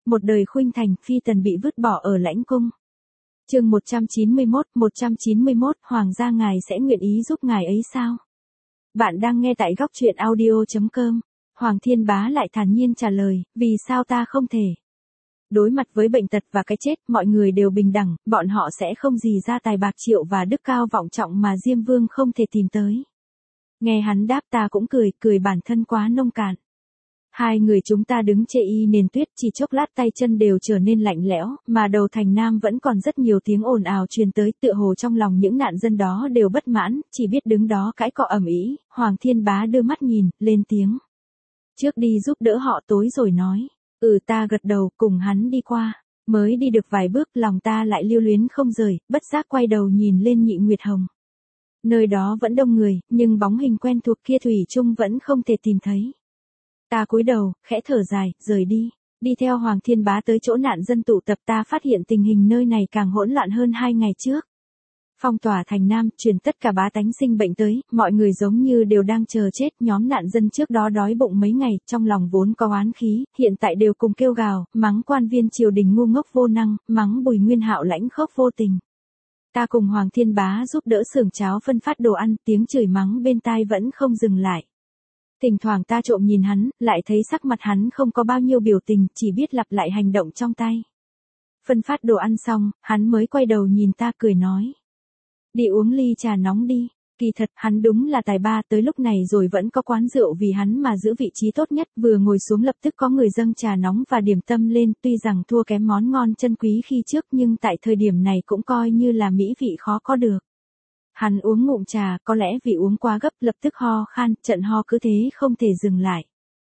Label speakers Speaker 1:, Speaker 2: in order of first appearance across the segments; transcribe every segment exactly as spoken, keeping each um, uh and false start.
Speaker 1: một đời khuynh thành, phi tần bị vứt bỏ ở lãnh cung. Chương một trăm chín mươi mốt, một trăm chín mươi mốt, hoàng gia ngài sẽ nguyện ý giúp ngài ấy sao? Bạn đang nghe tại góc truyện audio chấm com. Hoàng Thiên Bá lại thản nhiên trả lời, vì sao ta không thể? Đối mặt với bệnh tật và cái chết, mọi người đều bình đẳng, bọn họ sẽ không gì ra tài bạc triệu và đức cao vọng trọng mà Diêm Vương không thể tìm tới. Nghe hắn đáp ta cũng cười, cười bản thân quá nông cạn. Hai người chúng ta đứng chê y nền tuyết, chỉ chốc lát tay chân đều trở nên lạnh lẽo, mà đầu thành Nam vẫn còn rất nhiều tiếng ồn ào truyền tới, tựa hồ trong lòng những nạn dân đó đều bất mãn, chỉ biết đứng đó cãi cọ ầm ĩ. Hoàng Thiên Bá đưa mắt nhìn, lên tiếng. Trước đi giúp đỡ họ tối rồi nói. Ừ, ta gật đầu, cùng hắn đi qua. Mới đi được vài bước, lòng ta lại lưu luyến không rời, bất giác quay đầu nhìn lên Nhị Nguyệt Hồng. Nơi đó vẫn đông người, nhưng bóng hình quen thuộc kia thủy chung vẫn không thể tìm thấy. Ta cúi đầu, khẽ thở dài, rời đi. Đi theo Hoàng Thiên Bá tới chỗ nạn dân tụ tập, ta phát hiện tình hình nơi này càng hỗn loạn hơn hai ngày trước. Phong tỏa thành Nam, truyền tất cả bá tánh sinh bệnh tới, mọi người giống như đều đang chờ chết. Nhóm nạn dân trước đó đói bụng mấy ngày, trong lòng vốn có oán khí, hiện tại đều cùng kêu gào, mắng quan viên triều đình ngu ngốc vô năng, mắng Bùi Nguyên Hạo lãnh khốc vô tình. Ta cùng Hoàng Thiên Bá giúp đỡ xưởng cháo phân phát đồ ăn, tiếng chửi mắng bên tai vẫn không dừng lại. Thỉnh thoảng ta trộm nhìn hắn, lại thấy sắc mặt hắn không có bao nhiêu biểu tình, chỉ biết lặp lại hành động trong tay. Phân phát đồ ăn xong, hắn mới quay đầu nhìn ta cười nói. Đi uống ly trà nóng đi. Kỳ thật, hắn đúng là tài ba, tới lúc này rồi vẫn có quán rượu vì hắn mà giữ vị trí tốt nhất, vừa ngồi xuống lập tức có người dâng trà nóng và điểm tâm lên, tuy rằng thua kém món ngon chân quý khi trước nhưng tại thời điểm này cũng coi như là mỹ vị khó có được. Hắn uống ngụm trà, có lẽ vì uống quá gấp, lập tức ho khan, trận ho cứ thế không thể dừng lại.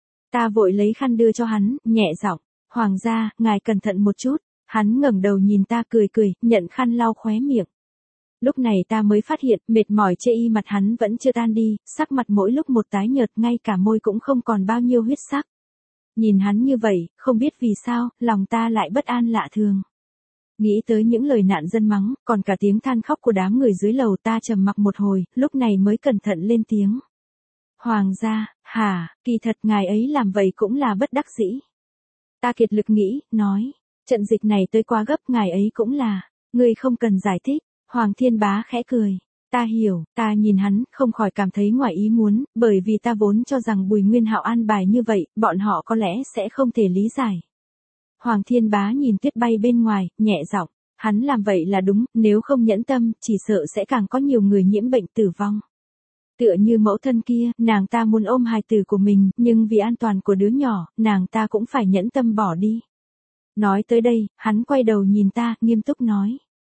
Speaker 1: Ta vội lấy khăn đưa cho hắn, nhẹ giọng, hoàng gia, ngài cẩn thận một chút. Hắn ngẩng đầu nhìn ta cười cười, nhận khăn lau khóe miệng. Lúc này ta mới phát hiện, mệt mỏi chê y mặt hắn vẫn chưa tan đi, sắc mặt mỗi lúc một tái nhợt, ngay cả môi cũng không còn bao nhiêu huyết sắc. Nhìn hắn như vậy, không biết vì sao, lòng ta lại bất an lạ thường. Nghĩ tới những lời nạn dân mắng, còn cả tiếng than khóc của đám người dưới lầu, ta trầm mặc một hồi, lúc này mới cẩn thận lên tiếng. Hoàng gia, hả, kỳ thật ngài ấy làm vậy cũng là bất đắc dĩ. Ta kiệt lực nghĩ, nói, trận dịch này tới quá gấp, ngài ấy cũng là, ngươi không cần giải thích. Hoàng Thiên Bá khẽ cười. Ta hiểu, ta nhìn hắn, không khỏi cảm thấy ngoài ý muốn, bởi vì ta vốn cho rằng Bùi Nguyên Hạo an bài như vậy, bọn họ có lẽ sẽ không thể lý giải. Hoàng Thiên Bá nhìn tuyết bay bên ngoài, nhẹ giọng, hắn làm vậy là đúng, nếu không nhẫn tâm, chỉ sợ sẽ càng có nhiều người nhiễm bệnh tử vong. Tựa như mẫu thân kia, nàng ta muốn ôm hài tử của mình, nhưng vì an toàn của đứa nhỏ, nàng ta cũng phải nhẫn tâm bỏ đi. Nói tới đây, hắn quay đầu nhìn ta, nghiêm túc nói.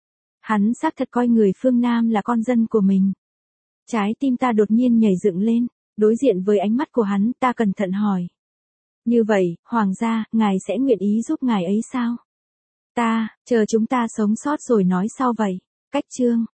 Speaker 1: Hắn xác thật coi người phương Nam là con dân của mình. Trái tim ta đột nhiên nhảy dựng lên, đối diện với ánh mắt của hắn, ta cẩn thận hỏi. Như vậy, hoàng gia, ngài sẽ nguyện ý giúp ngài ấy sao? Ta, chờ chúng ta sống sót rồi nói sau vậy. Cách chương.